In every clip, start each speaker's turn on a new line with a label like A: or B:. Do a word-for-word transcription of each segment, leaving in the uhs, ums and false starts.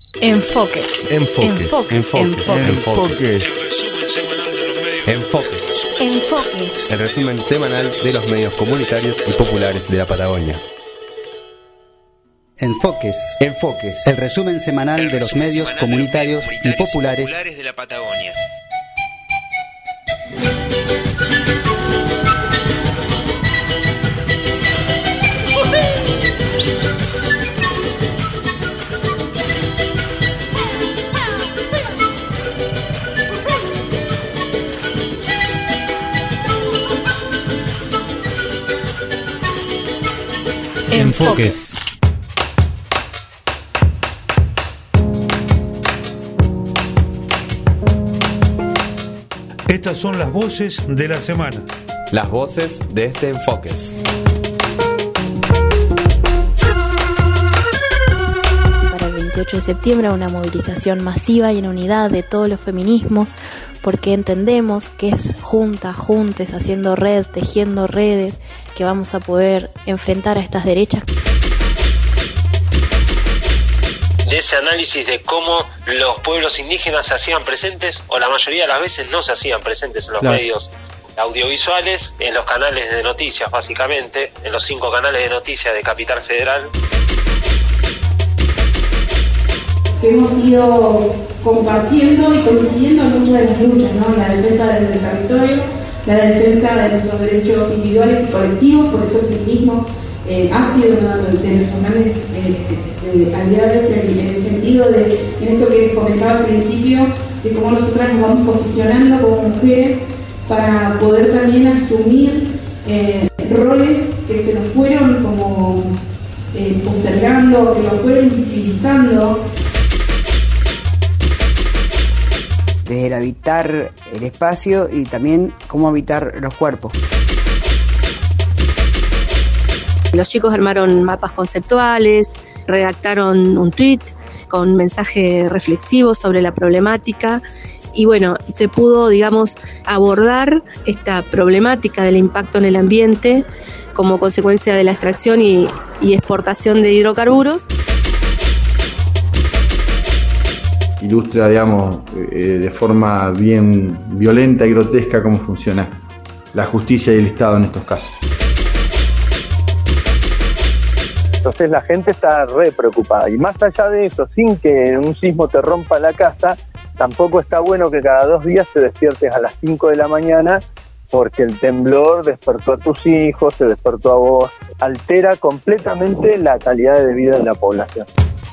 A: Enfoques.
B: Enfoques.
A: Enfoques.
B: Enfoques.
A: Enfoques.
B: Enfoques.
A: Enfoques.
B: El resumen semanal de los medios comunitarios y populares de la Patagonia.
C: Enfoques.
B: Enfoques.
C: El resumen semanal de los medios comunitarios y populares
D: de la Patagonia.
A: Enfoques.
E: Estas son las voces de la semana.
B: Las voces de este Enfoques.
F: Para el veintiocho de septiembre, una movilización masiva y en unidad de todos los feminismos, porque entendemos que es juntas, juntes, haciendo red, tejiendo redes, que vamos a poder enfrentar a estas derechas.
G: De ese análisis de cómo los pueblos indígenas se hacían presentes, o la mayoría de las veces no se hacían presentes en los claro. medios audiovisuales, en los canales de noticias básicamente, en los cinco canales de noticias de Capital Federal.
H: Hemos ido compartiendo y coincidiendo en muchas de las luchas, ¿no? La defensa del territorio, la defensa de nuestros derechos individuales y colectivos, por eso el feminismo eh, ha sido uno de nuestros grandes eh, eh, aliados en, en el sentido de, en esto que comentaba al principio, de cómo nosotras nos vamos posicionando como mujeres para poder también asumir eh, roles que se nos fueron como eh, postergando, que nos fueron invisibilizando.
I: Desde el habitar el espacio y también cómo habitar los cuerpos.
J: Los chicos armaron mapas conceptuales, redactaron un tweet con mensaje reflexivo sobre la problemática y bueno, se pudo, digamos, abordar esta problemática del impacto en el ambiente como consecuencia de la extracción y, y exportación de hidrocarburos.
K: Ilustra, digamos, eh, de forma bien violenta y grotesca cómo funciona la justicia y el Estado en estos casos.
L: Entonces la gente está re preocupada y más allá de eso, sin que un sismo te rompa la casa, tampoco está bueno que cada dos días te despiertes a las cinco de la mañana porque el temblor despertó a tus hijos, te despertó a vos, altera completamente la calidad de vida de la población.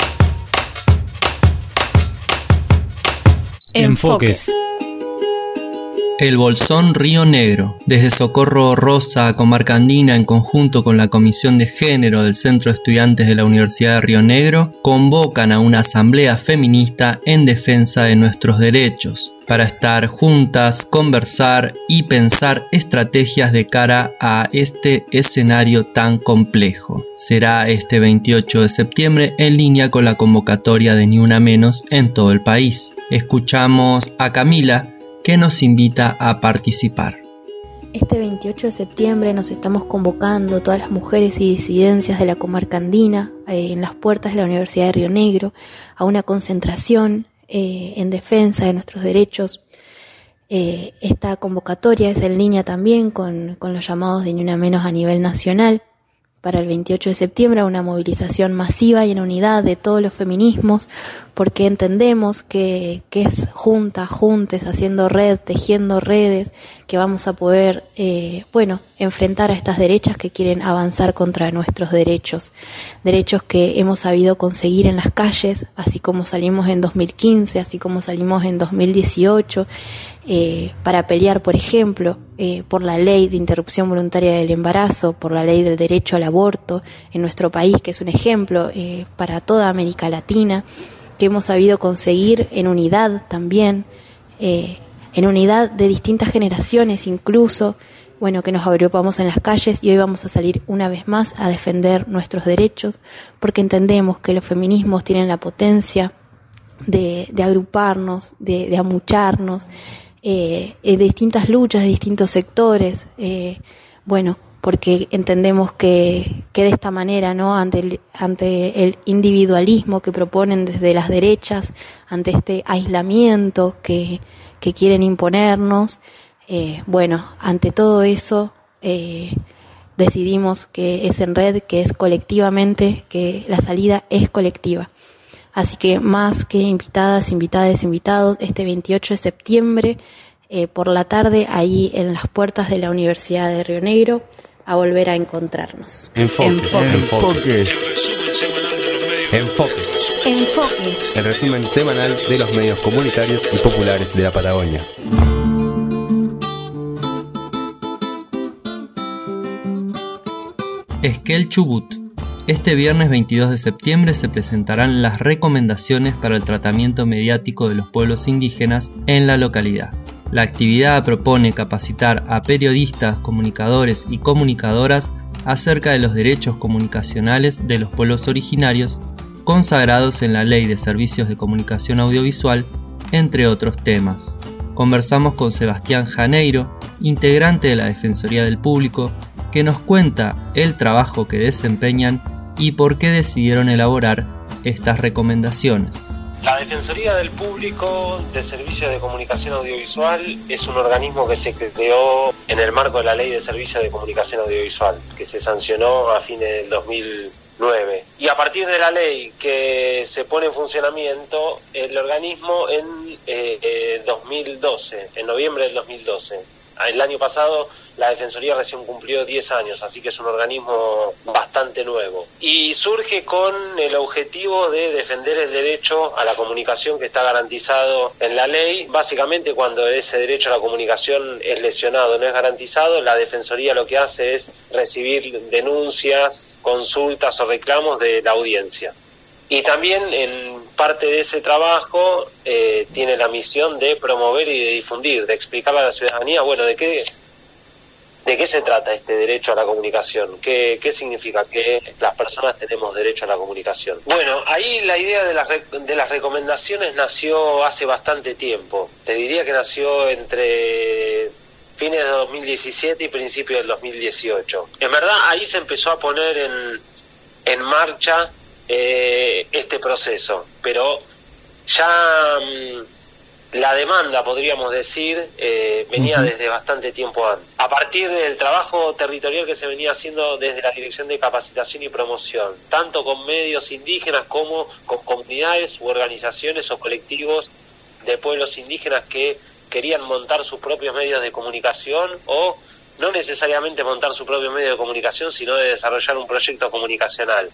A: Enfoques.
M: El Bolsón Río Negro, desde Socorro Rosa a Comarca Andina en conjunto con la Comisión de Género del Centro de Estudiantes de la Universidad de Río Negro, convocan a una asamblea feminista en defensa de nuestros derechos, para estar juntas, conversar y pensar estrategias de cara a este escenario tan complejo. Será este veintiocho de septiembre en línea con la convocatoria de Ni Una Menos en todo el país. Escuchamos a Camila, que nos invita a participar.
F: Este veintiocho de septiembre nos estamos convocando todas las mujeres y disidencias de la comarca andina eh, en las puertas de la Universidad de Río Negro a una concentración eh, en defensa de nuestros derechos. Eh, esta convocatoria es en línea también con, con los llamados de Ni Una Menos a nivel nacional. Para el veintiocho de septiembre, una movilización masiva y en unidad de todos los feminismos, porque entendemos que, que es juntas, juntes, haciendo red, tejiendo redes, que vamos a poder, eh, bueno, enfrentar a estas derechas que quieren avanzar contra nuestros derechos. Derechos que hemos sabido conseguir en las calles, así como salimos en dos mil quince, así como salimos en dos mil dieciocho, eh, para pelear, por ejemplo, eh, por la ley de interrupción voluntaria del embarazo, por la ley del derecho al aborto en nuestro país, que es un ejemplo eh, para toda América Latina, que hemos sabido conseguir en unidad también, eh, en unidad de distintas generaciones incluso, bueno, que nos agrupamos en las calles y hoy vamos a salir una vez más a defender nuestros derechos, porque entendemos que los feminismos tienen la potencia de, de agruparnos, de, de amucharnos, eh, de distintas luchas, de distintos sectores, eh, bueno, porque entendemos que, que de esta manera, ¿no?, ante el, ante el individualismo que proponen desde las derechas, ante este aislamiento que, que quieren imponernos, eh, bueno, ante todo eso eh, decidimos que es en red, que es colectivamente, que la salida es colectiva. Así que más que invitadas, invitadas, invitados, este veintiocho de septiembre, eh, por la tarde, ahí en las puertas de la Universidad de Río Negro, a volver a encontrarnos.
B: Enfoques. Enfoques. Enfoques.
F: Enfoques.
B: El resumen semanal de los medios comunitarios y populares de la Patagonia.
M: Esquel Chubut. Este viernes veintidós de septiembre se presentarán las recomendaciones para el tratamiento mediático de los pueblos indígenas en la localidad. La actividad propone capacitar a periodistas, comunicadores y comunicadoras acerca de los derechos comunicacionales de los pueblos originarios consagrados en la Ley de Servicios de Comunicación Audiovisual, entre otros temas. Conversamos con Sebastián Janeiro, integrante de la Defensoría del Público, que nos cuenta el trabajo que desempeñan y por qué decidieron elaborar estas recomendaciones.
G: La Defensoría del Público de Servicios de Comunicación Audiovisual es un organismo que se creó en el marco de la Ley de Servicios de Comunicación Audiovisual, que se sancionó a fines del dos mil nueve. Y a partir de la ley que se pone en funcionamiento, el organismo en eh, eh, dos mil doce, en noviembre del dos mil doce. El año pasado la Defensoría recién cumplió diez años, así que es un organismo bastante nuevo. Y surge con el objetivo de defender el derecho a la comunicación que está garantizado en la ley. Básicamente, cuando ese derecho a la comunicación es lesionado, no es garantizado, la Defensoría lo que hace es recibir denuncias, consultas o reclamos de la audiencia. Y también en parte de ese trabajo eh, tiene la misión de promover y de difundir, de explicarle a la ciudadanía, bueno, de qué de qué se trata este derecho a la comunicación, qué, qué significa que las personas tenemos derecho a la comunicación. Bueno, ahí la idea de las, de las recomendaciones nació hace bastante tiempo. Te diría que nació entre fines de dos mil diecisiete y principios del dos mil dieciocho. En verdad, ahí se empezó a poner en, en marcha Eh, este proceso, pero ya mmm, la demanda, podríamos decir, eh, venía uh-huh. desde bastante tiempo antes. A partir del trabajo territorial que se venía haciendo desde la Dirección de Capacitación y Promoción, tanto con medios indígenas como con comunidades u organizaciones o colectivos de pueblos indígenas que querían montar sus propios medios de comunicación, o no necesariamente montar su propio medio de comunicación, sino de desarrollar un proyecto comunicacional.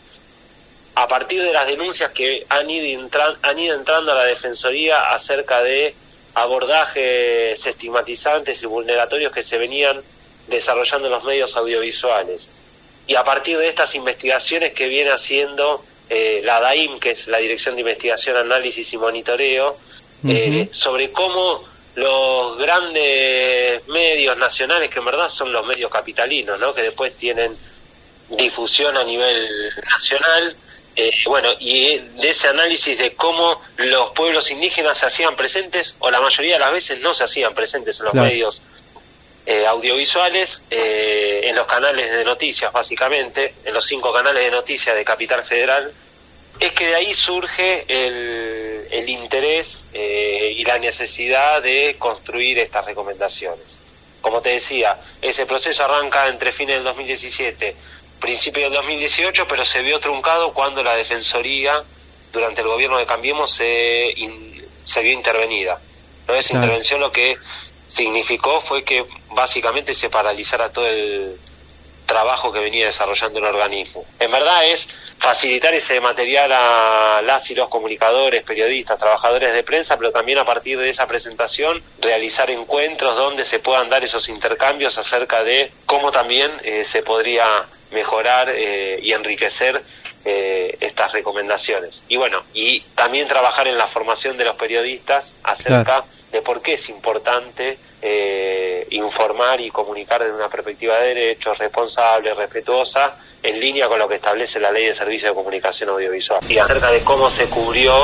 G: A partir de las denuncias que han ido, entran, han ido entrando a la Defensoría acerca de abordajes estigmatizantes y vulneratorios que se venían desarrollando en los medios audiovisuales. Y a partir de estas investigaciones que viene haciendo eh, la D A I M, que es la Dirección de Investigación, Análisis y Monitoreo, uh-huh. eh, sobre cómo los grandes medios nacionales, que en verdad son los medios capitalinos, ¿no?, que después tienen difusión a nivel nacional, Eh, bueno, y de ese análisis de cómo los pueblos indígenas se hacían presentes, o la mayoría de las veces no se hacían presentes en los claro. medios eh, audiovisuales, eh, en los canales de noticias, básicamente, en los cinco canales de noticias de Capital Federal, es que de ahí surge el, el interés eh, y la necesidad de construir estas recomendaciones. Como te decía, ese proceso arranca entre fines del dos mil diecisiete, principio del dos mil dieciocho, pero se vio truncado cuando la Defensoría, durante el gobierno de Cambiemos, se, in, se vio intervenida. ¿No? Esa claro. intervención lo que significó fue que básicamente se paralizara todo el trabajo que venía desarrollando el organismo. En verdad es facilitar ese material a las y los comunicadores, periodistas, trabajadores de prensa, pero también a partir de esa presentación realizar encuentros donde se puedan dar esos intercambios acerca de cómo también eh, se podría mejorar eh, y enriquecer eh, estas recomendaciones. Y bueno, y también trabajar en la formación de los periodistas acerca claro. de por qué es importante eh, informar y comunicar desde una perspectiva de derechos, responsable, respetuosa, en línea con lo que establece la Ley de Servicios de Comunicación Audiovisual. Y acerca de cómo se cubrió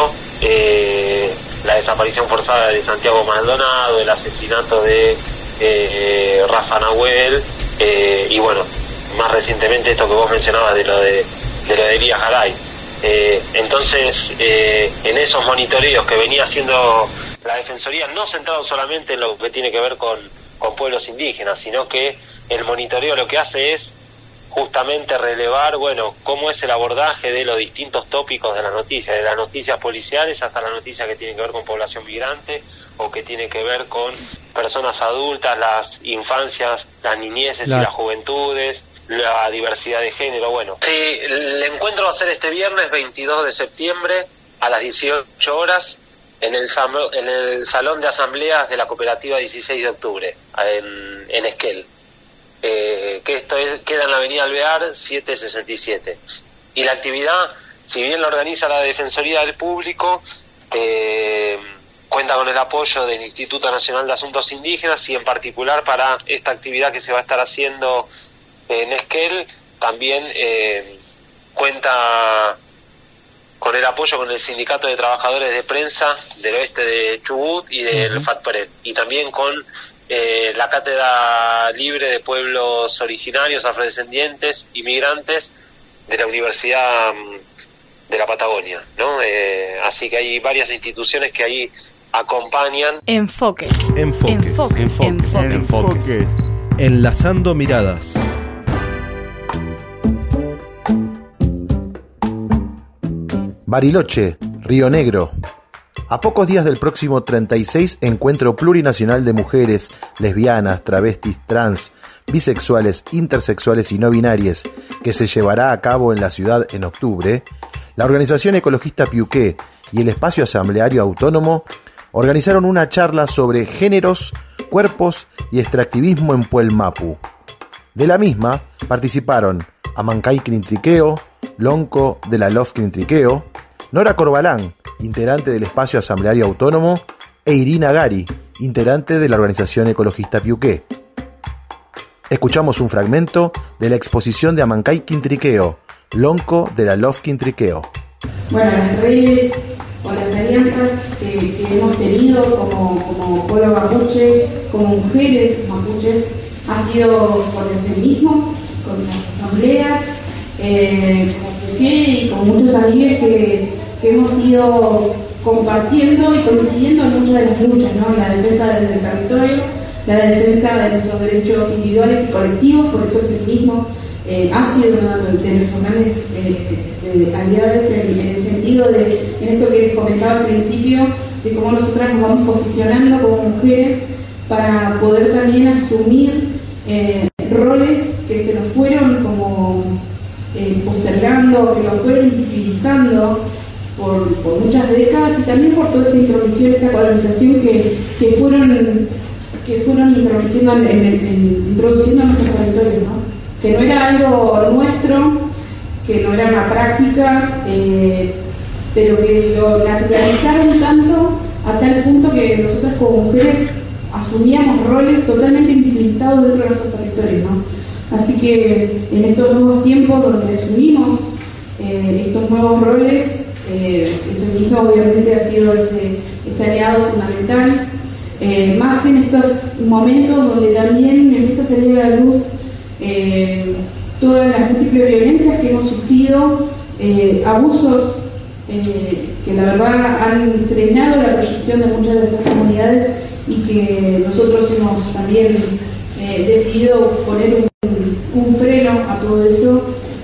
G: eh, la desaparición forzada de Santiago Maldonado, el asesinato de eh, Rafa Nahuel, eh, y bueno, más recientemente esto que vos mencionabas de lo de, de lo de Elías Garay. Eh, entonces, eh, en esos monitoreos que venía haciendo la Defensoría, no centrado solamente en lo que tiene que ver con, con pueblos indígenas, sino que el monitoreo lo que hace es justamente relevar, bueno, cómo es el abordaje de los distintos tópicos de las noticias, de las noticias policiales hasta las noticias que tienen que ver con población migrante o que tienen que ver con personas adultas, las infancias, las niñeces la... y las juventudes, la diversidad de género. Bueno, sí, el encuentro va a ser este viernes veintidós de septiembre a las dieciocho horas en el, en el Salón de Asambleas de la Cooperativa dieciséis de octubre, en, en Esquel. Eh, que esto es, queda en la avenida Alvear setecientos sesenta y siete. Y la actividad, si bien la organiza la Defensoría del Público, eh, cuenta con el apoyo del Instituto Nacional de Asuntos Indígenas, y en particular para esta actividad que se va a estar haciendo en Esquel, también eh, cuenta con el apoyo con el Sindicato de Trabajadores de Prensa del Oeste de Chubut y del uh-huh. FATPRED, y también con Eh, la Cátedra Libre de Pueblos Originarios, Afrodescendientes, Inmigrantes de la Universidad de la Patagonia, ¿no? Eh, así que hay varias instituciones que ahí acompañan.
A: Enfoques.
D: Enfoques.
A: Enfoques.
D: Enfoques.
A: Enfoques.
D: Enfoques. Enlazando miradas.
N: Bariloche, Río Negro. A pocos días del próximo treinta y seis Encuentro Plurinacional de Mujeres, Lesbianas, Travestis, Trans, Bisexuales, Intersexuales y No Binarias, que se llevará a cabo en la ciudad en octubre, la organización ecologista Piuqué y el espacio asambleario autónomo organizaron una charla sobre géneros, cuerpos y extractivismo en Puelmapu. De la misma participaron Amancay Quintriqueo, Lonco de la Lof Quintriqueo, Nora Corbalán, integrante del espacio asambleario autónomo, e Irina Gari, integrante de la organización ecologista Piuqué. Escuchamos un fragmento de la exposición de Amancay Quintriqueo, Lonco de la Lof Quintriqueo.
H: Bueno, las redes o las alianzas que, que hemos tenido como, como pueblo mapuche, como mujeres mapuches, ha sido con el feminismo, con las asambleas, eh, con Piuqué y con muchos amigos que que hemos ido compartiendo y coincidiendo en muchas de las luchas, ¿no? La defensa del territorio, la defensa de nuestros derechos individuales y colectivos. Por eso el feminismo eh, ha sido uno de nuestros grandes eh, aliados en, en el sentido de, en esto que comentaba al principio, de cómo nosotras nos vamos posicionando como mujeres para poder también asumir eh, roles que se nos fueron como eh, postergando, que nos fueron invisibilizando Por, por muchas décadas, y también por toda esta intromisión, esta colonización que, que fueron que fueron introduciendo en, en, en, introduciendo en nuestros territorios, ¿no? Que no era algo nuestro, que no era una práctica, eh, pero que lo naturalizaron tanto a tal punto que nosotras como mujeres asumíamos roles totalmente invisibilizados dentro de nuestros territorios, ¿no? Así que en estos nuevos tiempos donde asumimos eh, estos nuevos roles, Eh, el feminismo obviamente ha sido ese, ese aliado fundamental, eh, más en estos momentos donde también empieza a salir a la luz eh, todas las múltiples violencias que hemos sufrido, eh, abusos eh, que la verdad han frenado la proyección de muchas de estas comunidades, y que nosotros hemos también eh, decidido poner un, un freno a todo eso.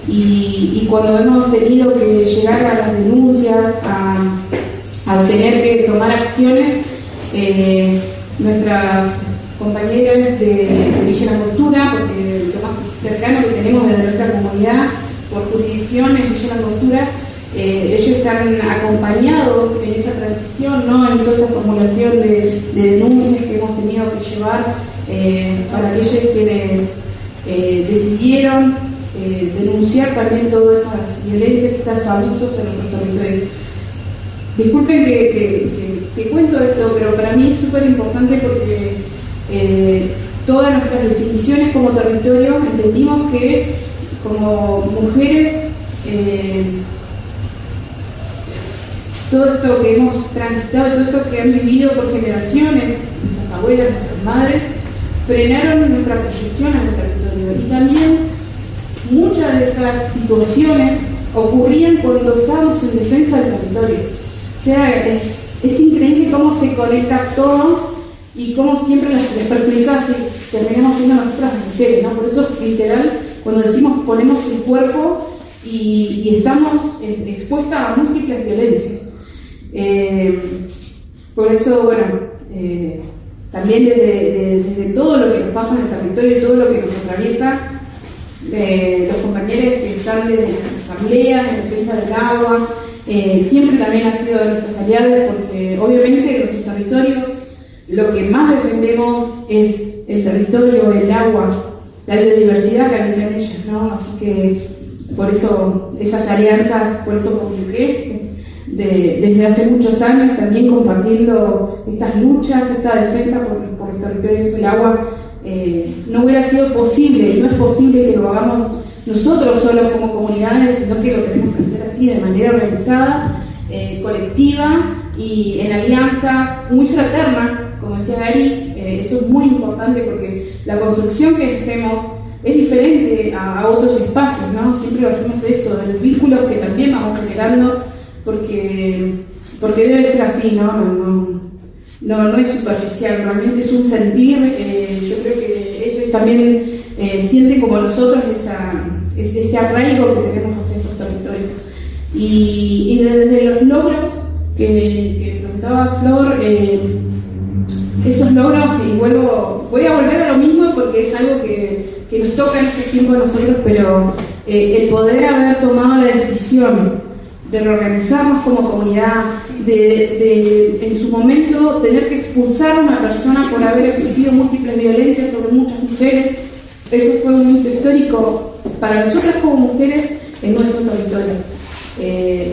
H: Y, y cuando hemos tenido que llegar a las denuncias, a, a tener que tomar acciones, eh, nuestras compañeras de, de Villa Langostura, porque lo más cercano que tenemos de nuestra comunidad por jurisdicción es Villa Langostura, eh, ellos han acompañado en esa transición, ¿no? En toda esa formulación de, de denuncias que hemos tenido que llevar eh, para aquellos quienes eh, decidieron Eh, denunciar también todas esas violencias, estos abusos en nuestros territorios. Disculpen que, que, que, que cuento esto, pero para mí es súper importante porque eh, todas nuestras definiciones como territorio entendimos que como mujeres eh, todo esto que hemos transitado, todo esto que han vivido por generaciones, nuestras abuelas, nuestras madres, frenaron nuestra proyección a nuestro territorio. Y también muchas de esas situaciones ocurrían cuando estábamos en defensa del territorio. O sea, es, es increíble cómo se conecta todo y cómo siempre las, las perjudicadas terminamos siendo nosotras las mujeres, ¿no? Por eso, literal, cuando decimos ponemos el cuerpo y, y estamos eh, expuestas a múltiples violencias. Eh, por eso, bueno, eh, también desde, de, desde todo lo que nos pasa en el territorio y todo lo que nos atraviesa, eh, los compañeros que están desde las asambleas, en defensa del agua, eh, siempre también han sido de nuestros aliados, porque obviamente en nuestros territorios lo que más defendemos es el territorio, el agua, la biodiversidad que habitan ellas, ¿no? Así que por eso esas alianzas, por eso conjugué de, desde hace muchos años también compartiendo estas luchas, esta defensa por, por los territorios del agua. Eh, no hubiera sido posible, y no es posible que lo hagamos nosotros solos como comunidades, sino que lo tenemos que hacer así de manera organizada, eh, colectiva y en alianza muy fraterna, como decía Gary. Eh, eso es muy importante porque la construcción que hacemos es diferente a, a otros espacios, ¿no? Siempre lo hacemos esto, de los vínculos que también vamos generando, porque, porque debe ser así, ¿no? No, no, no, no es superficial, realmente es un sentir. Eh, yo creo que ellos también eh, sienten como nosotros esa, ese, ese arraigo que tenemos hacia esos territorios. Y, y desde los logros que, que preguntaba Flor, eh, esos logros, y vuelvo, voy a volver a lo mismo porque es algo que, que nos toca en este tiempo a nosotros, pero eh, el poder haber tomado la decisión de reorganizarnos como comunidad, de, de en su momento tener que expulsar a una persona por haber ejercido múltiples violencias sobre muchas mujeres, eso fue un hito histórico para nosotras como mujeres en nuestro territorio. Eh,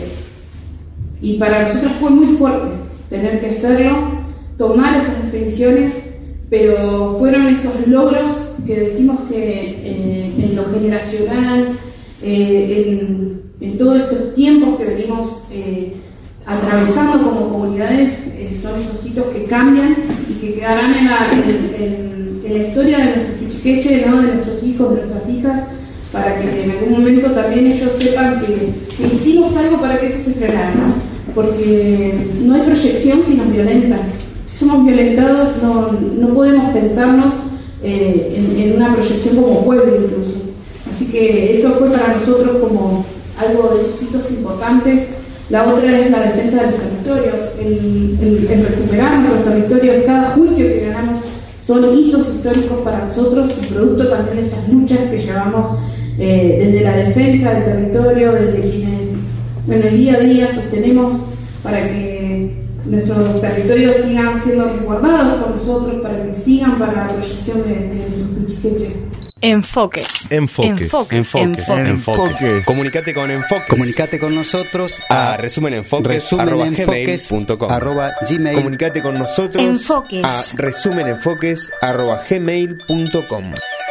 H: y para nosotras fue muy fuerte tener que hacerlo, tomar esas definiciones, pero fueron esos logros que decimos que eh, en lo generacional, eh, en, en todos estos tiempos que venimos eh, atravesando como comunidades, eh, son esos hitos que cambian y que quedarán en la, en, en, en la historia de nuestros pichiqueches, ¿no? De nuestros hijos, de nuestras hijas, para que en algún momento también ellos sepan que, que hicimos algo para que eso se frenara, ¿no? Porque no hay proyección si nos violentan. Si somos violentados no, no podemos pensarnos eh, en, en una proyección como pueblo incluso. Así que eso fue para nosotros como algo de esos hitos importantes. La otra es la defensa de los territorios, el, el, el recuperar nuestros territorios. Cada juicio que ganamos son hitos históricos para nosotros y producto también de estas luchas que llevamos eh, desde la defensa del territorio, desde quienes en el día a día sostenemos para que nuestros territorios sigan siendo resguardados por nosotros, para que sigan para la proyección de, de nuestros pichiqueches.
A: Enfoques.
D: Enfoques.
A: Enfoques.
B: Enfoques. Enfoques. Comunicate con Enfoques.
C: Comunicate con nosotros
B: a resumenenfoques arroba gmail punto com.
C: arroba gmail.
B: Comunicate con nosotros
A: Enfoques.
B: a resumenenfoques arroba gmail punto com.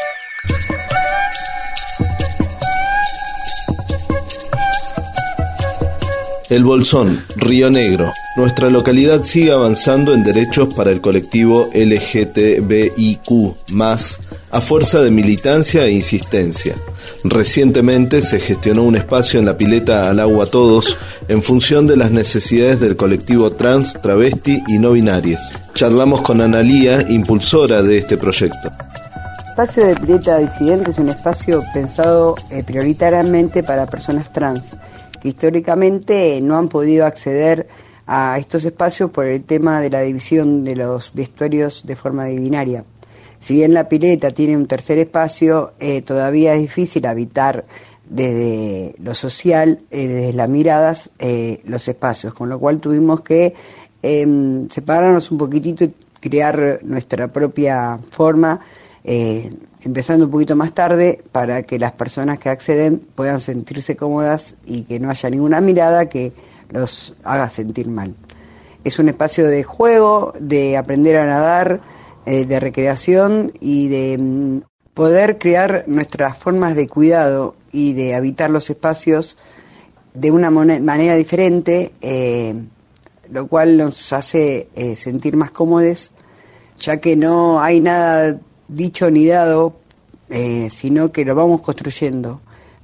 O: El Bolsón, Río Negro. Nuestra localidad sigue avanzando en derechos para el colectivo L G T B I Q más, a fuerza de militancia e insistencia. Recientemente se gestionó un espacio en la pileta Al Agua Todos en función de las necesidades del colectivo trans, travesti y no binarias. Charlamos con Analía, impulsora de este proyecto.
I: El espacio de pileta disidente es un espacio pensado eh, prioritariamente para personas trans, que históricamente no han podido acceder a estos espacios por el tema de la división de los vestuarios de forma binaria. Si bien la pileta tiene un tercer espacio, eh, todavía es difícil habitar desde lo social, eh, desde las miradas, eh, los espacios, con lo cual tuvimos que eh, separarnos un poquitito y crear nuestra propia forma, eh, empezando un poquito más tarde para que las personas que acceden puedan sentirse cómodas y que no haya ninguna mirada que los haga sentir mal. Es un espacio de juego, de aprender a nadar, eh, de recreación y de mm, poder crear nuestras formas de cuidado y de habitar los espacios de una manera diferente, eh, lo cual nos hace eh, sentir más cómodos, ya que no hay nada dicho ni dado, eh, sino que lo vamos construyendo.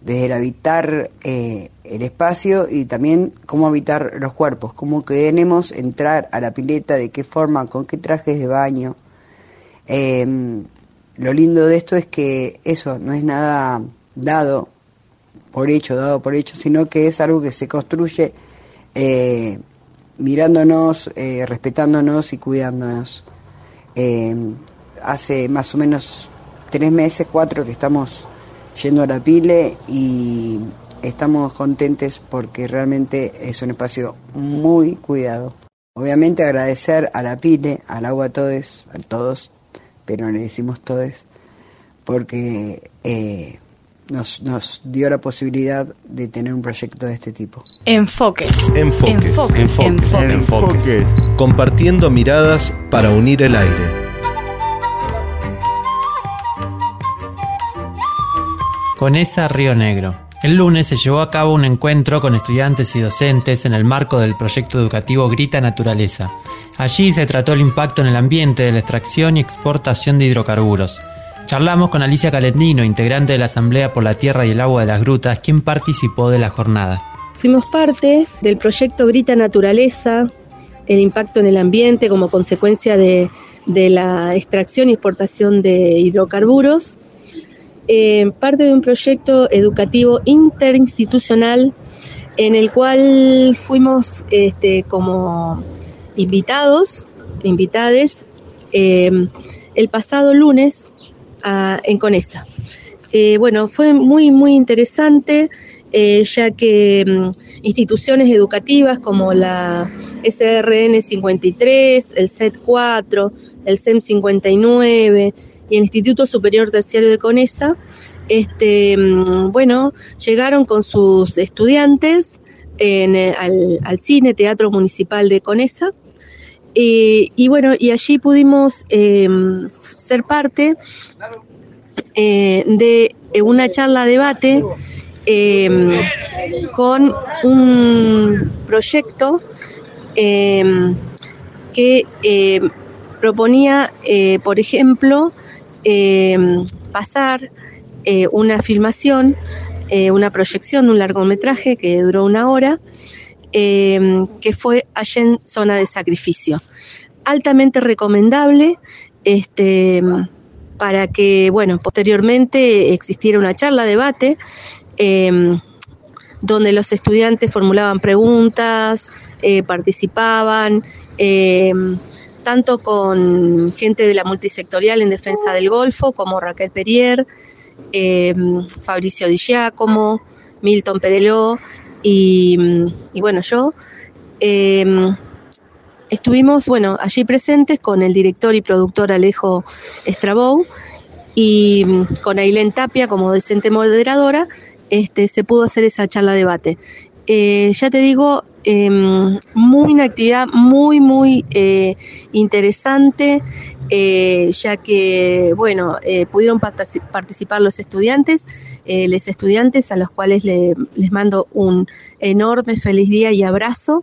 I: desde el habitar eh, el espacio y también cómo habitar los cuerpos, cómo queremos entrar a la pileta, de qué forma, con qué trajes de baño. Eh, lo lindo de esto es que eso no es nada dado por hecho, dado por hecho, sino que es algo que se construye eh, mirándonos, eh, respetándonos y cuidándonos. Eh, hace más o menos tres meses, cuatro que estamos yendo a la pile y estamos contentos porque realmente es un espacio muy cuidado. Obviamente agradecer a la pile, al agua todes, a todos, pero le decimos todes, porque eh, nos, nos dio la posibilidad de tener un proyecto de este tipo.
A: Enfoques.
D: Enfoques.
A: Enfoques.
D: Enfoques.
A: Enfoques.
D: Enfoques. Compartiendo miradas para unir el aire.
P: CONESA Río Negro. El lunes se llevó a cabo un encuentro con estudiantes y docentes en el marco del proyecto educativo Grita Naturaleza. Allí se trató el impacto en el ambiente de la extracción y exportación de hidrocarburos. Charlamos con Alicia Calendino, integrante de la Asamblea por la Tierra y el Agua de las Grutas, quien participó de la jornada.
J: Fuimos parte del proyecto Grita Naturaleza, el impacto en el ambiente como consecuencia de, de la extracción y exportación de hidrocarburos. Eh, parte de un proyecto educativo interinstitucional en el cual fuimos este, como invitados, invitades, eh, el pasado lunes a, en CONESA. Eh, bueno, fue muy, muy interesante, eh, ya que um, instituciones educativas como la S R N cincuenta y tres, el C E T cuatro, el S E M cincuenta y nueve... y el Instituto Superior Terciario de CONESA, este, bueno, llegaron con sus estudiantes en, al, al cine Teatro Municipal de CONESA, eh, y bueno, y allí pudimos eh, ser parte eh, de una charla debate eh, con un proyecto eh, que eh, proponía, eh, por ejemplo, eh, pasar eh, una filmación, eh, una proyección de un largometraje que duró una hora, eh, que fue Allen Zona de Sacrificio. Altamente recomendable, este, para que, bueno, posteriormente existiera una charla, debate, eh, donde los estudiantes formulaban preguntas, eh, participaban, eh, tanto con gente de la multisectorial en defensa del Golfo, como Raquel Perier, eh, Fabricio Di Giacomo, Milton Pereló y, y bueno, yo. Eh, estuvimos, bueno, allí presentes con el director y productor Alejo Estrabou y con Ailén Tapia como docente moderadora, este, se pudo hacer esa charla debate. Eh, ya te digo, eh, muy una actividad muy, muy eh, interesante, eh, ya que, bueno, eh, pudieron partic- participar los estudiantes, eh, los estudiantes a los cuales le, les mando un enorme feliz día y abrazo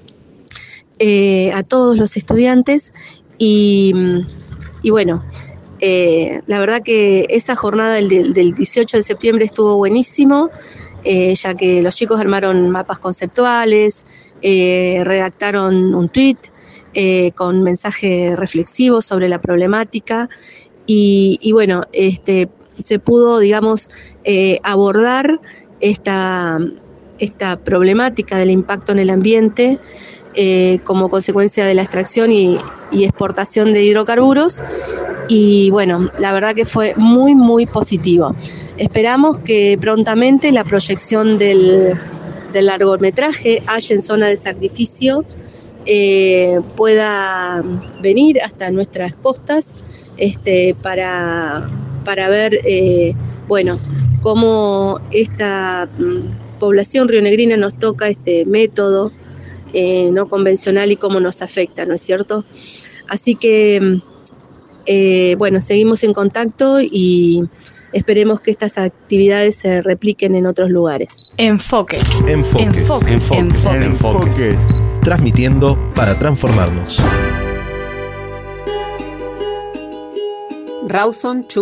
J: eh, a todos los estudiantes y, y bueno, eh, la verdad que esa jornada del, del dieciocho de septiembre estuvo buenísimo. Eh, ya que los chicos armaron mapas conceptuales, eh, redactaron un tweet eh, con mensaje reflexivo sobre la problemática y, y bueno, este, se pudo, digamos, eh, abordar esta, esta problemática del impacto en el ambiente eh, como consecuencia de la extracción y, y exportación de hidrocarburos. Y bueno, la verdad que fue muy, muy positivo. Esperamos que prontamente la proyección del, del largometraje Allen Zona de Sacrificio eh, pueda venir hasta nuestras costas este, para, para ver, eh, bueno, cómo esta mm, población rionegrina nos toca este método eh, no convencional y cómo nos afecta, ¿no es cierto? Así que... Eh, bueno, seguimos en contacto y esperemos que estas actividades se repliquen en otros lugares.
A: Enfoques.
D: Enfoques.
A: Enfoques.
D: Enfoques.
A: Enfoques.
D: Enfoques. Transmitiendo para transformarnos.
Q: Rawson Chubut.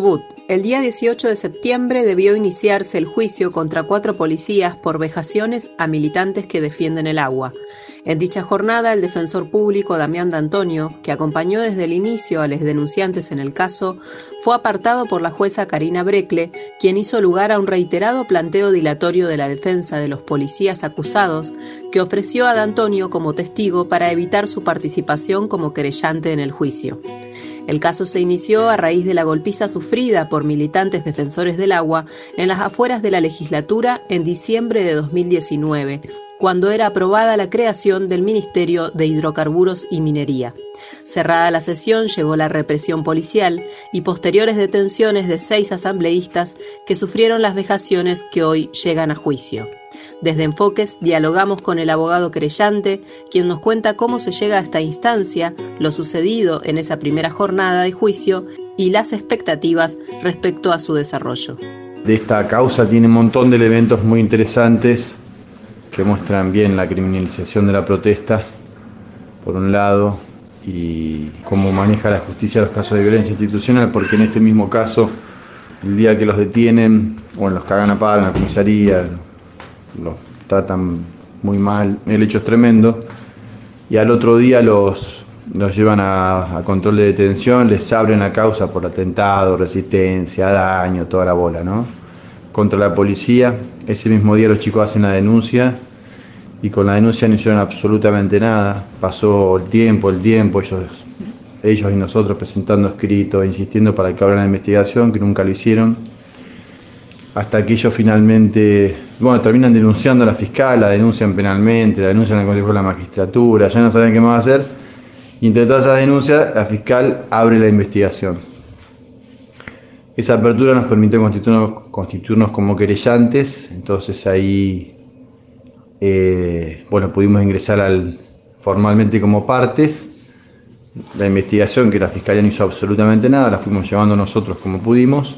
Q: El día dieciocho de septiembre debió iniciarse el juicio contra cuatro policías por vejaciones a militantes que defienden el agua. En dicha jornada, el defensor público Damián D'Antonio, que acompañó desde el inicio a los denunciantes en el caso, fue apartado por la jueza Karina Brecle, quien hizo lugar a un reiterado planteo dilatorio de la defensa de los policías acusados, que ofreció a D'Antonio como testigo para evitar su participación como querellante en el juicio. El caso se inició a raíz de la golpiza sufrida por militantes defensores del agua en las afueras de la legislatura en diciembre de dos mil diecinueve, cuando era aprobada la creación del Ministerio de Hidrocarburos y Minería. Cerrada la sesión, llegó la represión policial y posteriores detenciones de seis asambleístas que sufrieron las vejaciones que hoy llegan a juicio. Desde Enfoques dialogamos con el abogado querellante, quien nos cuenta cómo se llega a esta instancia, lo sucedido en esa primera jornada de juicio y las expectativas respecto a su desarrollo.
K: De esta causa tiene un montón de elementos muy interesantes que muestran bien la criminalización de la protesta, por un lado, y cómo maneja la justicia los casos de violencia institucional, porque en este mismo caso, el día que los detienen, bueno, los cagan a palo en la comisaría, los tratan muy mal, el hecho es tremendo, y al otro día los, los llevan a, a control de detención, les abren la causa por atentado, resistencia, daño, toda la bola, ¿no? Contra la policía. Ese mismo día los chicos hacen la denuncia y con la denuncia no hicieron absolutamente nada. Pasó el tiempo, el tiempo, ellos, ellos y nosotros presentando escritos, insistiendo para que abran la investigación, que nunca lo hicieron. Hasta que ellos finalmente, bueno, terminan denunciando a la fiscal, la denuncian penalmente, la denuncian al Consejo de la Magistratura, ya no saben qué más hacer. Y entre todas esas denuncias, la fiscal abre la investigación. Esa apertura nos permitió constituirnos, constituirnos como querellantes, entonces ahí, eh, bueno, pudimos ingresar al, formalmente como partes. La investigación, que la fiscalía no hizo absolutamente nada, la fuimos llevando nosotros como pudimos.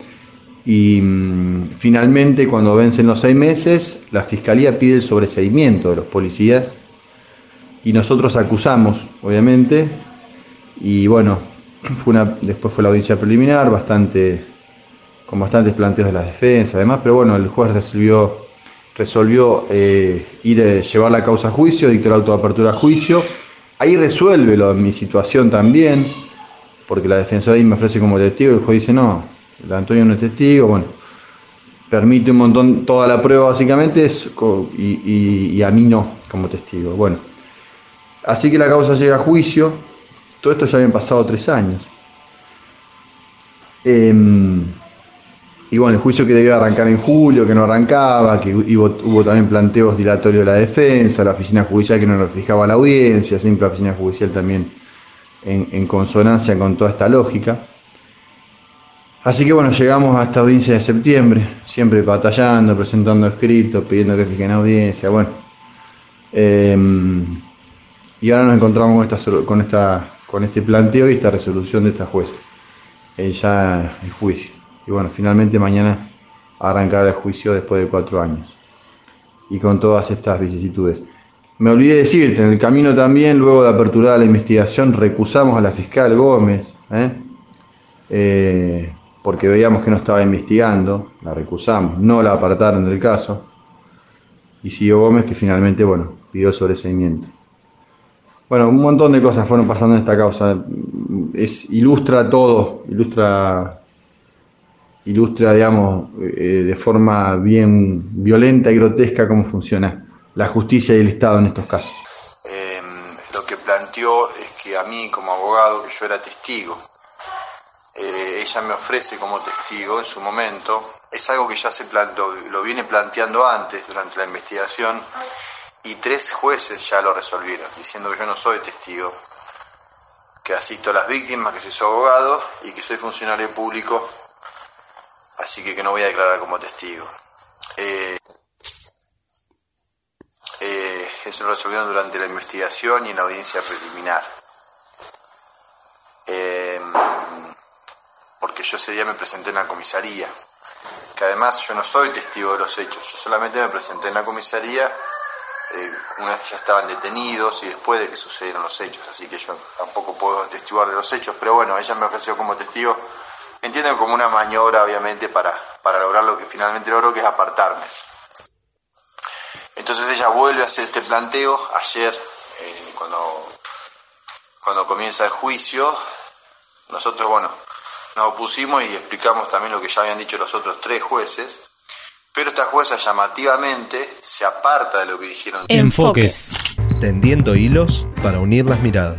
K: Y mmm, finalmente, cuando vencen los seis meses, la fiscalía pide el sobreseimiento de los policías y nosotros acusamos, obviamente, y bueno, fue una, después fue la audiencia preliminar, bastante, con bastantes planteos de la defensa, además, pero bueno, el juez resolvió, resolvió eh, ir a llevar la causa a juicio, dictó la autoapertura a juicio. Ahí resuelve lo, mi situación también, porque la defensora ahí me ofrece como testigo y el juez dice no. El Antonio no es testigo, bueno, permite un montón, toda la prueba básicamente, es, y, y, y a mí no, como testigo. Bueno, así que la causa llega a juicio, todo esto ya habían pasado tres años. Eh, y bueno, el juicio que debía arrancar en julio, que no arrancaba, que hubo, hubo también planteos dilatorios de la defensa, la oficina judicial que no nos fijaba la audiencia, siempre la oficina judicial también en, en consonancia con toda esta lógica. Así que bueno, llegamos a esta audiencia de septiembre, siempre batallando, presentando escritos, pidiendo que fijen audiencia, bueno. Eh, y ahora nos encontramos con, esta, con, esta, con este planteo y esta resolución de esta jueza, eh, ya en juicio. Y bueno, finalmente mañana arrancará el juicio después de cuatro años. Y con todas estas vicisitudes. Me olvidé decirte, en el camino también, luego de aperturar la investigación, recusamos a la fiscal Gómez, ¿eh? Eh, porque veíamos que no estaba investigando, la recusamos, no la apartaron del caso, y siguió Gómez, que finalmente, bueno, pidió el sobreseimiento. Bueno, un montón de cosas fueron pasando en esta causa, es, ilustra todo, ilustra, ilustra, digamos, eh, de forma bien violenta y grotesca cómo funciona la justicia y el Estado en estos casos.
R: Eh, lo que planteó es que a mí, como abogado, que yo era testigo, Eh, ella me ofrece como testigo en su momento, es algo que ya se planteó, lo viene planteando antes durante la investigación y tres jueces ya lo resolvieron, diciendo que yo no soy testigo, que asisto a las víctimas, que soy su abogado y que soy funcionario público, así que que no voy a declarar como testigo. Eh, eh, eso lo resolvieron durante la investigación y en la audiencia preliminar. Eh, porque yo ese día me presenté en la comisaría, que además yo no soy testigo de los hechos, yo solamente me presenté en la comisaría eh, una vez que ya estaban detenidos y después de que sucedieron los hechos, así que yo tampoco puedo atestiguar de los hechos, pero bueno, ella me ofreció como testigo entienden como una maniobra, obviamente, para, para lograr lo que finalmente logró, que es apartarme. Entonces ella vuelve a hacer este planteo ayer, eh, cuando, cuando comienza el juicio. Nosotros, bueno, nos opusimos y explicamos también lo que ya habían dicho los otros tres jueces, pero esta jueza llamativamente se aparta de lo que dijeron.
A: Enfoques.
D: Tendiendo hilos para unir las miradas.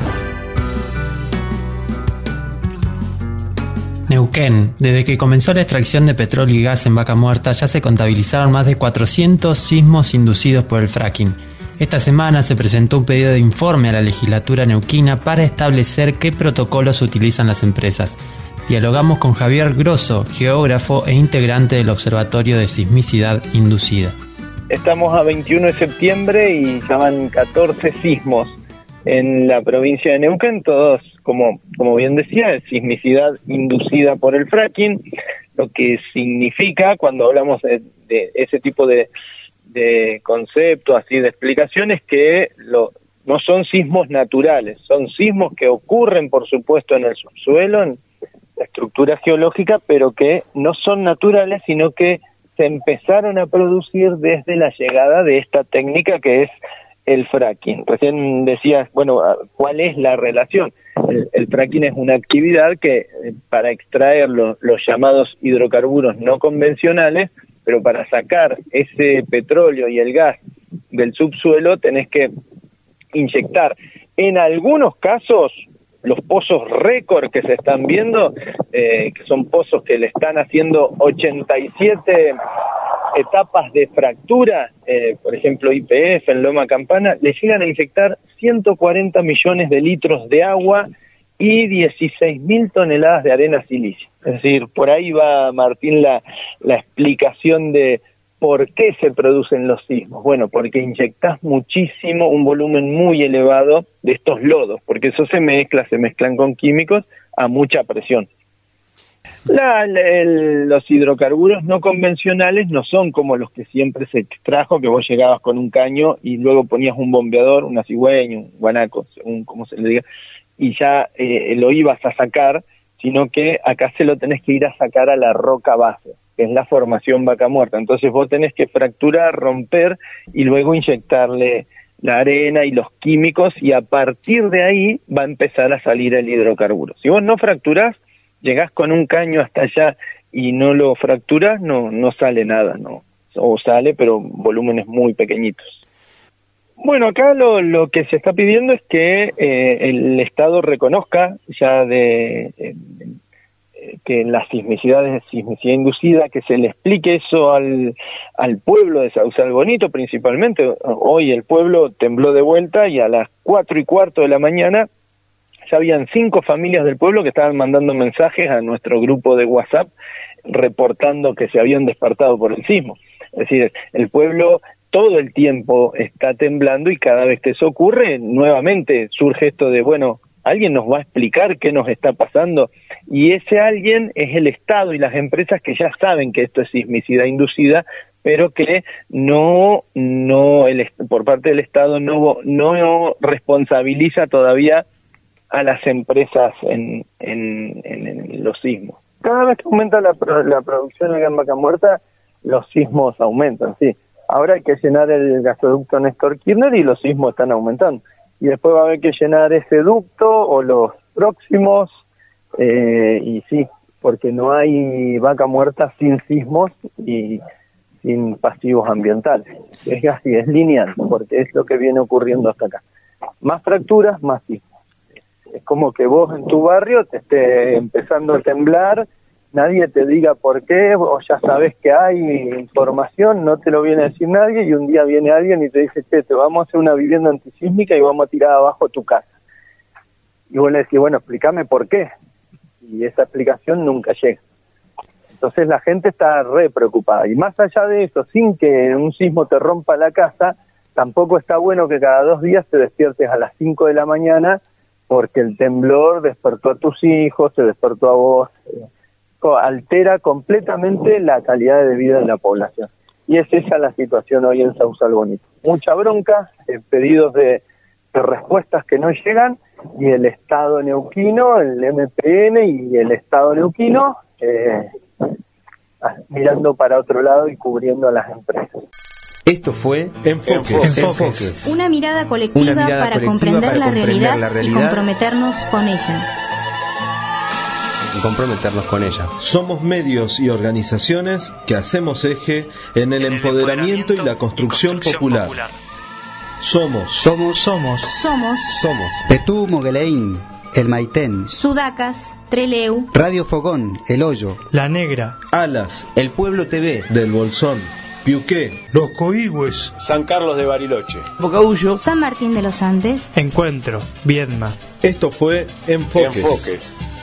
P: Neuquén. Desde que comenzó la extracción de petróleo y gas en Vaca Muerta ya se contabilizaron más de cuatrocientos sismos inducidos por el fracking. Esta semana se presentó un pedido de informe a la legislatura neuquina para establecer qué protocolos utilizan las empresas. Dialogamos con Javier Grosso, geógrafo e integrante del Observatorio de Sismicidad Inducida.
L: Estamos a veintiuno de septiembre y ya van catorce sismos en la provincia de Neuquén, todos, como, como bien decía, sismicidad inducida por el fracking, lo que significa, cuando hablamos de, de ese tipo de, de conceptos, así de explicaciones, que lo, no son sismos naturales, son sismos que ocurren, por supuesto, en el subsuelo, en la estructura geológica, pero que no son naturales, sino que se empezaron a producir desde la llegada de esta técnica que es el fracking. Recién decías, bueno, ¿cuál es la relación? El, el fracking es una actividad que eh, para extraer lo, los llamados hidrocarburos no convencionales, pero para sacar ese petróleo y el gas del subsuelo tenés que inyectar, en algunos casos, los pozos récord que se están viendo, eh, que son pozos que le están haciendo ochenta y siete etapas de fractura, eh, por ejemplo Y P F en Loma Campana, le llegan a inyectar ciento cuarenta millones de litros de agua y dieciséis mil toneladas de arena silicia. Es decir, por ahí va, Martín, la, la explicación de por qué se producen los sismos. Bueno, porque inyectás muchísimo, un volumen muy elevado de estos lodos, porque eso se mezcla, se mezclan con químicos a mucha presión. La, la, el, los hidrocarburos no convencionales no son como los que siempre se extrajo, que vos llegabas con un caño y luego ponías un bombeador, una cigüeña, un guanaco, según como se le diga, y ya eh, lo ibas a sacar, sino que acá se lo tenés que ir a sacar a la roca base, que es la formación Vaca Muerta. Entonces vos tenés que fracturar, romper y luego inyectarle la arena y los químicos, y a partir de ahí va a empezar a salir el hidrocarburo. Si vos no fracturás, llegás con un caño hasta allá y no lo fracturás, no, no sale nada, no, o sale, pero volúmenes muy pequeñitos. Bueno, acá lo, lo que se está pidiendo es que eh, el Estado reconozca ya de eh, eh, que las sismicidades, sismicidad inducida, que se le explique eso al, al pueblo de Sausal Bonito principalmente. Hoy el pueblo tembló de vuelta y a las cuatro y cuarto de la mañana ya habían cinco familias del pueblo que estaban mandando mensajes a nuestro grupo de WhatsApp reportando que se habían despertado por el sismo. Es decir, el pueblo todo el tiempo está temblando y cada vez que eso ocurre, nuevamente surge esto de, bueno, alguien nos va a explicar qué nos está pasando, y ese alguien es el Estado y las empresas que ya saben que esto es sismicidad inducida, pero que no, no el, por parte del Estado no, no responsabiliza todavía a las empresas en, en, en, en los sismos. Cada vez que aumenta la, la producción en Vaca Muerta, los sismos aumentan, sí. Ahora hay que llenar el gasoducto Néstor Kirchner y los sismos están aumentando. Y después va a haber que llenar ese ducto o los próximos, eh, y sí, porque no hay Vaca Muerta sin sismos y sin pasivos ambientales. Es así, es lineal, porque es lo que viene ocurriendo hasta acá. Más fracturas, más sismos. Es como que vos en tu barrio te esté empezando a temblar, nadie te diga por qué, vos ya sabés que hay información, no te lo viene a decir nadie, y un día viene alguien y te dice, che, te vamos a hacer una vivienda antisísmica y vamos a tirar abajo tu casa. Y vos le decís, bueno, explícame por qué. Y esa explicación nunca llega. Entonces la gente está re preocupada. Y más allá de eso, sin que un sismo te rompa la casa, tampoco está bueno que cada dos días te despiertes a las cinco de la mañana porque el temblor despertó a tus hijos, se despertó a vos, altera completamente la calidad de vida de la población. Y es esa la situación hoy en Sausal Bonito. Mucha bronca, eh, pedidos de, de respuestas que no llegan, y el Estado neuquino, el M P N y el Estado neuquino eh, mirando para otro lado y cubriendo a las empresas.
N: Esto fue Enfoques.
A: Enfoques.
N: Enfoques.
S: Una mirada colectiva,
N: Una mirada
S: para,
N: colectiva
S: comprender,
N: para
S: la
N: comprender
S: realidad
N: la realidad
S: y comprometernos con ella.
B: Y comprometernos con ella.
D: Somos medios y organizaciones que hacemos eje en el empoderamiento y la construcción popular. Somos.
C: Somos.
P: Somos.
S: Somos
B: Somos.
C: Petú Mogueleín, El Maitén,
S: Sudacas, Treleu,
C: Radio Fogón, El Hoyo,
P: La Negra,
D: Alas,
B: El Pueblo T V.
D: Del Bolsón, Piuqué,
E: Los Coigües.
A: San Carlos de Bariloche.
B: Bocaullo.
S: San Martín de los Andes.
P: Encuentro, Viedma.
D: Esto fue Enfoques.
A: Enfoques.